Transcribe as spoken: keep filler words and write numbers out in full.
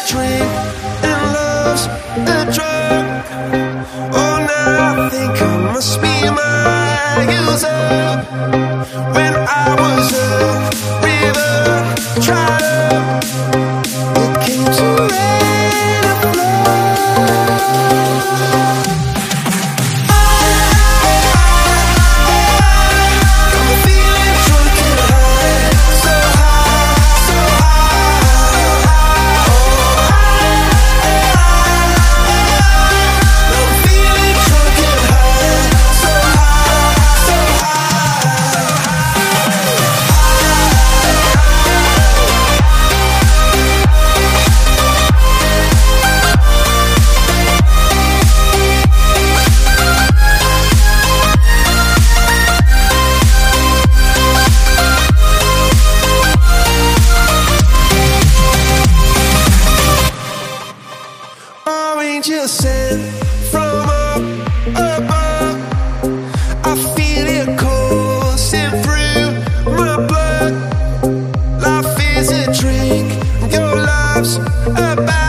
drink and love's a drug. Oh, now I think I must be my user. When I was a river, tried up, it came to rain and flood. Angel sent from up above. I feel it coursing through my blood. Life is a drink, your love's a bad.